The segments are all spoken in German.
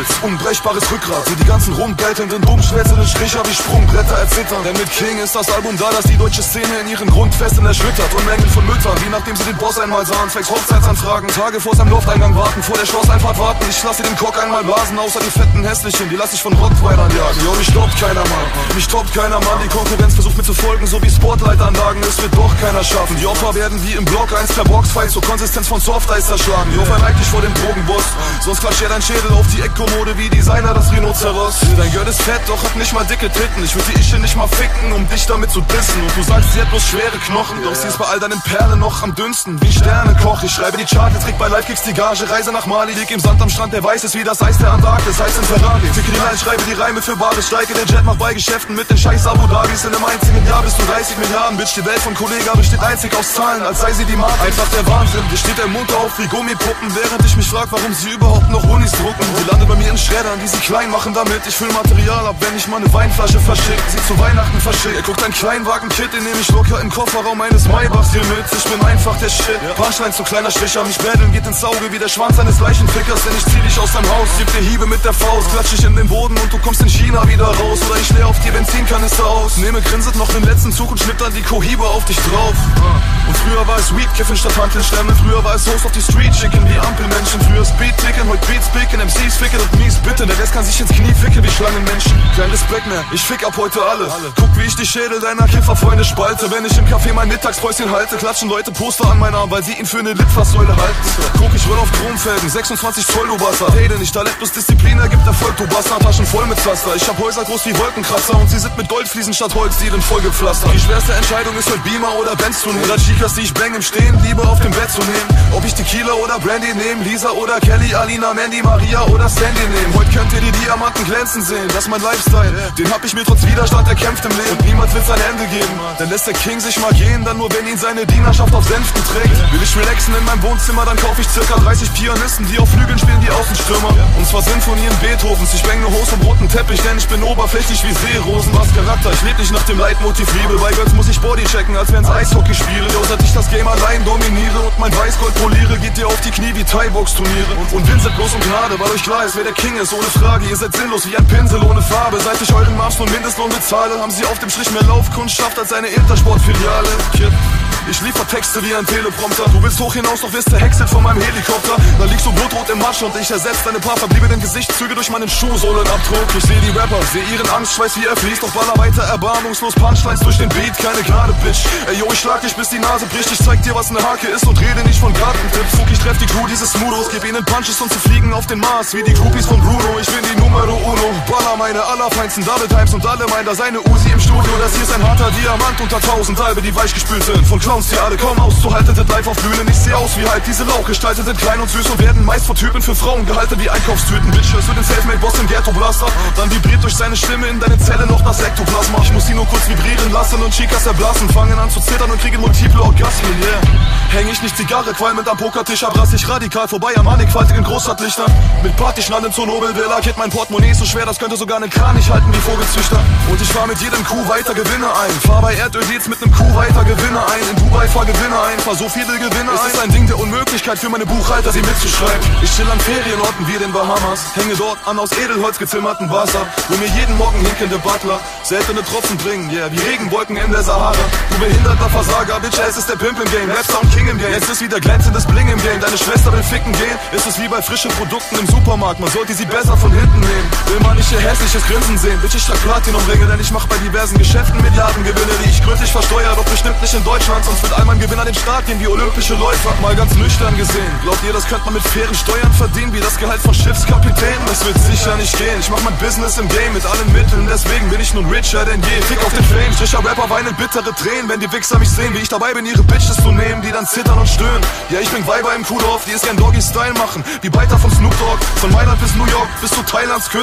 Stolz, unbrechbares Rückgrat. Sieh die ganzen rumgeltenden, rumschwätzenden Stricher wie Sprungbretter erzittern. Denn mit King ist das Album da, das die deutsche Szene in ihren Grundfesten erschüttert. Und Mengen von Müttern, die nachdem sie den Boss einmal sahen, zwecks Hochzeitsanfragen, Tage vor seinem Lofteingang warten, vor der Schlosseinfahrt warten. Ich lasse den Cock einmal blasen, außer die fetten Hässlichen, die lass ich von Rottweilern jagen. Jo, mich stoppt keiner, Mann, mich toppt keiner, Mann. Die Konkurrenz versucht mir zu folgen, so wie Spotlight-Anlagen. Es wird doch keiner schaffen. Die Opfer werden wie im Block 1 per Boxfight zur Konsistenz von Soft-Eis zerschlagen. Jo, verneig dich vor dem Drogenboss, sonst klatscht dein Schädel auf die Eckkommode wie Designer das Rhinoceros. Dein Girl ist fett, doch hat nicht mal dicke Titten. Ich würd die Ische nicht mal ficken, um dich damit zu dissen. Und du sagst, sie hat bloß schwere Knochen, doch sie ist bei all deinen Perlen noch am dünnsten wie Sternekoch. Ich schreibe die Charts, krieg bei Live-Kicks die Gage. Reise nach Mali, lieg im Sand am Strand, der weiß ist wie das Eis der Antarktis. Heiß in Ferrari, ticke die Line, schreibe die Reime für Bares. Steige den Jet, mach bei Geschäften mit den scheiß Abu Dhabis. In einem einzigen Jahr bist du 30 Milliarden, Bitch. Die Welt von Kollega besteht einzig aus Zahlen, als sei sie die Marke. Einfach der Wahnsinn, dir steht der Mund auf wie Gummipuppen, während ich mich frag, warum sie überhaupt noch Unis drucken. Die landet bei mir in Schreddern, die sie klein machen damit. Ich füll Material ab, wenn ich mal eine Weinflasche verschick, sie zu Weihnachten verschickt. Guckt ein Kleinwagen-Kit, den nehm ich locker im Kofferraum eines Maybachs hier mit. Ich bin einfach der Shit, Punchline zu kleiner Stricher. Mich battlen geht ins Auge wie der Schwanz eines Leichenfickers, denn ich zieh dich aus deinem Haus, gib dir Hiebe mit der Faust, klatsch dich in den Boden und du kommst in China wieder raus. Oder ich leer auf die Benzinkanister aus, nehme grinsend noch den letzten Zug und schnipp dann die Kohibe auf dich drauf. Und früher war es Weed kiffen statt Hantelstämme, früher war es Host auf die Street chicken wie Ampelmenschen, früher Speed ticken, heute Beats picken, MCs ficken und mies bitten, der Rest kann sich ins Knie ficken wie Schlangenmenschen. Kein Respekt mehr, ich fick ab heute alle. Guck wie ich die Schädel deiner Kifferfreunde spalte, wenn ich im Café mein Mittagspäuschen halte, klatschen Leute Poster an meinen Arm, weil sie ihn für eine Litfaßsäule halten. Guck, ich roll auf Chromfelgen, 26 Zoll du Wasser, rede nicht, Talent plus Disziplin ergibt Erfolg, du Bastard, Taschen voll mit Pflaster. Ich hab Häuser groß wie Wolkenkratzer und sie sind mit Goldfliesen statt Holzdielen vollgepflastert. Die schwerste Entscheidung ist heute Beamer oder Benz zu nehmen, oder Chicas, die ich bang im Stehen, lieber auf dem Bett zu nehmen. Ob ich Tequila oder Brandy nehm, Lisa oder Kelly, Alina, Mandy, Maria oder Sandy nehmen. Heute könnt ihr die Diamanten glänzen sehen, das ist mein Lifestyle, den hab ich mir trotz Widerstand erkämpft im Leben. Und niemand wird sein Ende geben, denn lässt der King sich mal gehen, dann nur wenn ihn seine Dienerschaft auf Sänften trägt. Will ich relaxen in meinem Wohnzimmer, dann kauf ich circa 30 Pianisten, die auf Flügeln spielen wie Außenstürmer. Und zwar Sinfonien Beethovens, ich bang nur Host am roten Teppich, denn ich bin oberflächlich wie Seerosen. Was Charakter, ich leb nicht nach dem Leitmotiv Liebe, bei Girls muss ich Body checken, als wenn's Eishockey spiele. Jo, seit ich das Game allein dominiere und mein Weißgold poliere, geht ihr auf die Knie wie Thai-Box-Turniere. Und Vincent bloß um Gnade, weil euch klar ist, wer der King ist, ohne Frage. Ihr seid sinnlos wie ein Pinsel ohne Farbe. Seit ich euren Marsch von Mindestlohn bezahle, haben sie auf dem Strich mehr Laufkundschaft als eine Intersport-Filiale. Kid, ich liefer Texte wie ein Teleprompter. Du willst hoch hinaus, doch wirst verhäckselt von meinem Helikopter. Da liegst du blutrot im Matsch und ich ersetze deine paar verbliebenen Gesichtszüge durch meinen Schuhsohlenabdruck. Ich seh die Rapper, seh ihren Angstschweiß, wie er fließt, doch baller weiter erbarmungslos Punchlines durch den Beat. Keine Gnade, Bitch. Ey, yo, ich schlag dich bis die Nase bricht. Ich zeig dir, was eine Hake ist und rede nicht von Gartentipps. Fuck, ich treff die Crew dieses Smoothes, geb ihnen Punches und sie fliegen auf den Mars wie die Groupies von Bruno. Ich bin die Numero Uno, baller meine allerfeinsten Double Times und alle meinen da seine Uzi im Studio. Das hier ist ein harter Diamant unter 1000 Halbe, die weichgespült sind von Clowns, die alle kaum auszuhalten sind live auf Bühnen. Ich seh aus wie halt diese Lauchgestalten, sind klein und süß und werden meist von Typen für Frauen gehalten wie Einkaufstüten. Bitches für den Selfmade-Boss im Ghetto-Blaster, dann vibriert durch seine Stimme in deine Zelle noch das Ektoplasma. Ich muss sie nur kurz vibrieren lassen und Chicas erblassen, fangen an zu zittern und kriegen multiple Orgasmen, yeah. Häng ich nicht Zigarre, qualmend am Pokertisch, abrass ich radikal vorbei am mannigfaltigen Großstadtlichtern. Mit Partyschnallen zur Nobelvilla, geht mein Portemonnaie so schwer, das könnte sogar einen Kranich halten wie Vogelzüchter. Und ich fahr mit jedem Kuh weiter Gewinne ein, fahr bei Erdöldeals mit nem Kuh weiter Gewinne ein, in Dubai fahr Gewinne ein, fahr so viele Gewinne ein. Es ist ein Ding der Unmöglichkeit für meine Buchhalter, sie mitzuschreiben. Ich chill an Ferienorten wie den Bahamas, hänge dort an aus Edelholz gezimmerten Wasser, wo mir jeden Morgen hinkende Butler seltene Tropfen bringen, yeah, wie Regenwolken in der Sahara. Du behinderter Versager, Bitch, es ist der Pimp im Game, Rapstar und King im Game. Es ist wieder glänzendes Bling im Game, deine Schwester will ficken gehen. Ist es wie bei frischen Produkten im Supermarkt, man sollte sie besser von hinten nehmen. Will man nicht ihr hässliches Grinsen sehen, Bitch, ich trag Platinum-Ringe, denn ich mach bei diversen Geschäften Milliardengewinne, die ich gründlich versteuere, doch bestimmt nicht in Deutschland, sonst wird all mein Gewinn an den Staat gehen wie olympische Läufer. Mal ganz nüchtern gesehen, glaubt ihr, das könnte man mit fairen Steuern verdienen, wie das Gehalt von Schiffskapitänen? Das wird sicher nicht gehen, ich mach mein Business im Game mit allen Mitteln, deswegen bin ich nun richer denn je. Fick auf den Fame, Stricher Rapper weinen bittere Tränen, wenn die Wichser mich sehen, wie ich dabei bin, ihre Bitches zu nehmen, die dann zittern und stöhnen. Ja, ich bring Weiber im Kuhdorf, die es gern Doggy-Style machen, wie Biter von Snoop Dogg, von Mailand bis New York, bis zu Thailands Küsten.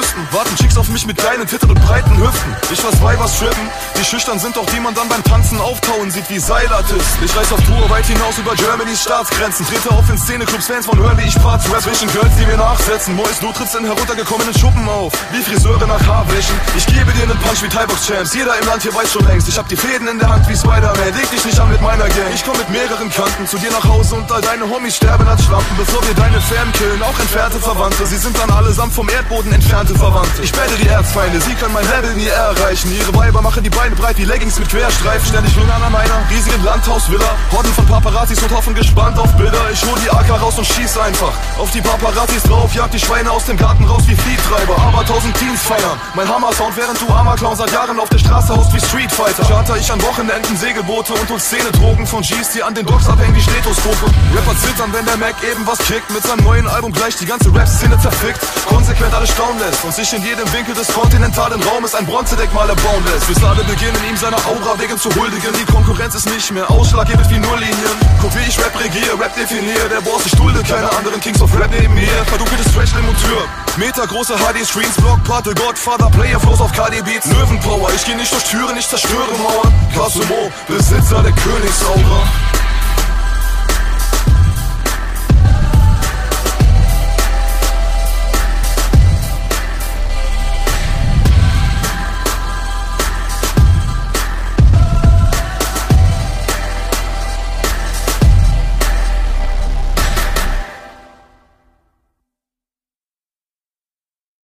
warten Chicks auf mich mit geilen Titten und breiten Hüften. Ich weiß Weiber strippen, die schüchtern sind, doch die man dann beim Tanzen auftauen sieht wie Seilartist. Ich reis auf Tour weit hinaus über Germanys Staatsgrenzen, trete auf in Szeneclubs, Fans von hören, wie ich Parts rap. Zwischen Girls, die mir nachsetzen, Mois, du trittst in heruntergekommenen Schuppen auf, wie Friseure nach Haarwäschen. Ich gebe dir einen Punch wie Thai-Box-Champs, jeder im Land hier weiß schon längst. Ich hab die Fäden in der Hand wie Spider-Man, leg dich nicht an mit meiner Gang. Ich komm mit mehreren Kanten zu dir nach Hause und all deine Homies sterben als Schlampen, bevor wir deine Fam killen, auch entfernte Verwandte. Sie sind dann allesamt vom Erdboden entfernte Verwandte. Ich werde die Erzfeinde, sie können mein Level nie erreichen. Ihre Weiber machen die Beine breit wie Leggings mit Querstreifen. Ständig lungern an meiner riesigen Landhausvilla, Horden von Paparazzis und hoffen gespannt auf Bilder. Ich hol die AK raus und schieß einfach auf die Paparazzis drauf, jag die Schweine aus dem Garten raus wie Viehtreiber. Aber 1000 Teens feiern mein Hammer-Sound, während du armer Clown seit Jahren auf der Straße haust wie Street Fighter. Charter ich an Wochenenden Segelboote und hol Szene-Drogen von G's, die an den Docks abhängen wie Stethoskope. Rapper zittern, wenn der Mac eben was kickt, mit seinem neuen Album gleich die ganze Rap-Szene zerfickt, konsequent alle staunen lässt und sich in jedem Winkel des kontinentalen Raumes ein Bronzedenkmal erbauen lässt. Bis alle beginnen ihm seiner Aura wegen zu huldigen. Die Konkurrenz ist nicht mehr ausschlaggebend wie Nulllinien. Guck wie ich Rap regiere, Rap definiere. Der Boss, ich dulde keine anderen Kings of Rap neben mir. Verdunkeltes Trash-Limontür, metergroße HD-Screens, Blockparty, Godfather, Player-Flows auf KD-Beats. Löwenpower, ich geh nicht durch Türen, ich zerstöre Mauern. Casumo, Besitzer der Königsaugen.